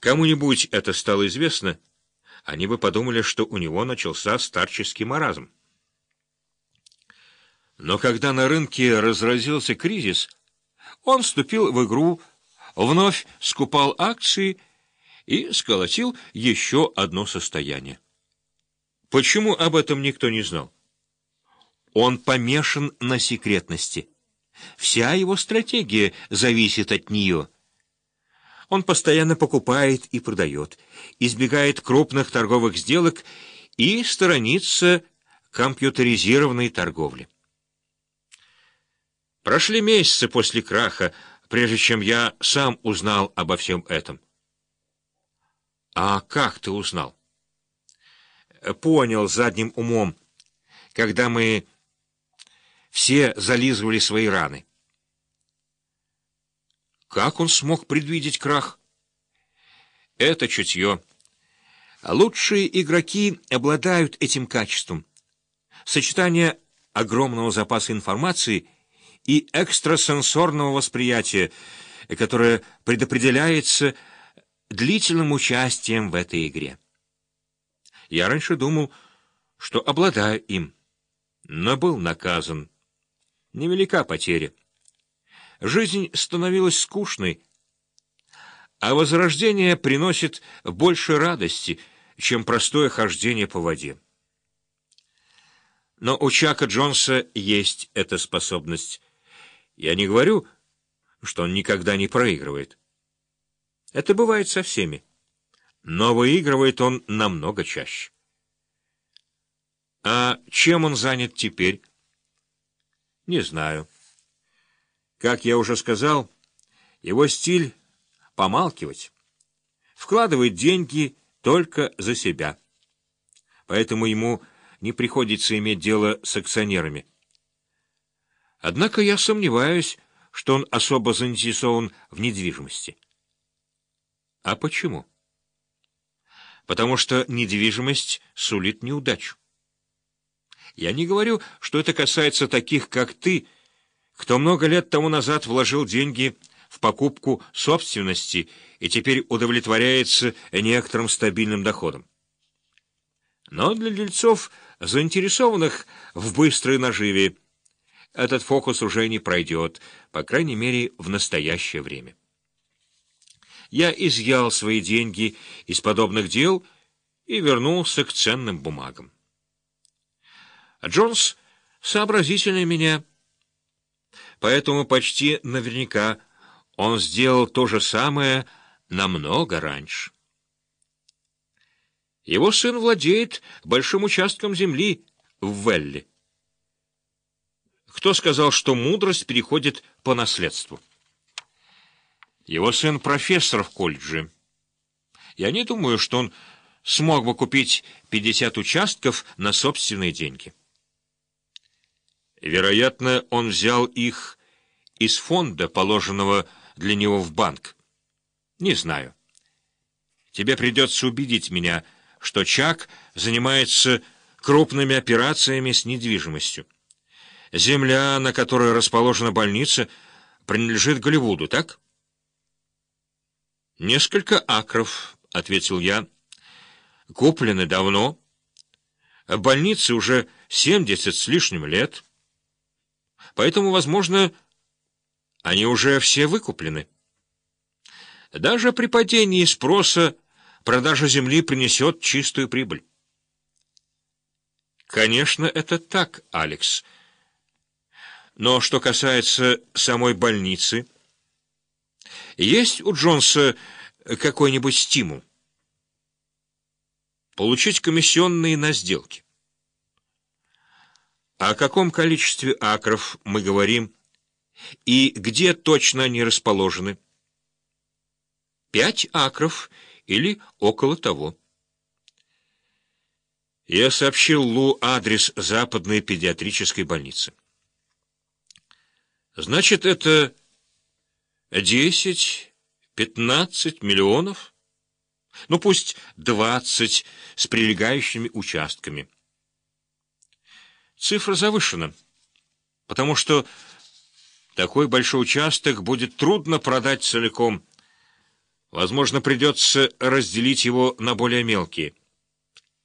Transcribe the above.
кому-нибудь это стало известно, они бы подумали, что у него начался старческий маразм. Но когда на рынке разразился кризис, он вступил в игру, вновь скупал акции и сколотил еще одно состояние. Почему об этом никто не знал? Он помешан на секретности. Вся его стратегия зависит от нее. Он постоянно покупает и продает, избегает крупных торговых сделок и сторонится компьютеризированной торговли. Прошли месяцы после краха, прежде чем я сам узнал обо всем этом. А как ты узнал? Понял задним умом, когда мы все зализывали свои раны. Как он смог предвидеть крах? Это чутье. Лучшие игроки обладают этим качеством. Сочетание огромного запаса информации и экстрасенсорного восприятия, которое предопределяется длительным участием в этой игре. Я раньше думал, что обладаю им, но был наказан. Невелика потеря. Жизнь становилась скучной, а возрождение приносит больше радости, чем простое хождение по воде. Но у Чака Джонса есть эта способность. Я не говорю, что он никогда не проигрывает. Это бывает со всеми. Но выигрывает он намного чаще. А чем он занят теперь? Не знаю. Как я уже сказал, его стиль — помалкивать. Вкладывает деньги только за себя. Поэтому ему не приходится иметь дело с акционерами. Однако я сомневаюсь, что он особо заинтересован в недвижимости. А почему? Потому что недвижимость сулит неудачу. Я не говорю, что это касается таких, как ты, кто много лет тому назад вложил деньги в покупку собственности и теперь удовлетворяется некоторым стабильным доходом. Но для дельцов, заинтересованных в быстрой наживе, этот фокус уже не пройдет, по крайней мере, в настоящее время. Я изъял свои деньги из подобных дел и вернулся к ценным бумагам. Джонс сообразительнее меня, поэтому почти наверняка он сделал то же самое намного раньше. Его сын владеет большим участком земли в Велли. Кто сказал, что мудрость переходит по наследству? Его сын профессор в колледже. Я не думаю, что он смог бы купить 50 участков на собственные деньги. Вероятно, он взял их из фонда, положенного для него в банк. Не знаю. Тебе придется убедить меня, что Чак занимается крупными операциями с недвижимостью. Земля, на которой расположена больница, принадлежит Голливуду, так? «Несколько акров», — ответил я. «Куплены давно. Больнице уже 70 с лишним лет. Поэтому, возможно, они уже все выкуплены. Даже при падении спроса продажа земли принесет чистую прибыль». «Конечно, это так, Алекс. Но что касается самой больницы, есть у Джонса какой-нибудь стимул? Получить комиссионные на сделки. О каком количестве акров мы говорим и где точно они расположены? 5 акров или около того. Я сообщил Лу адрес западной педиатрической больницы. Значит, это 10-15 миллионов? Ну, пусть 20 с прилегающими участками. Цифра завышена, потому что такой большой участок будет трудно продать целиком. Возможно, придется разделить его на более мелкие.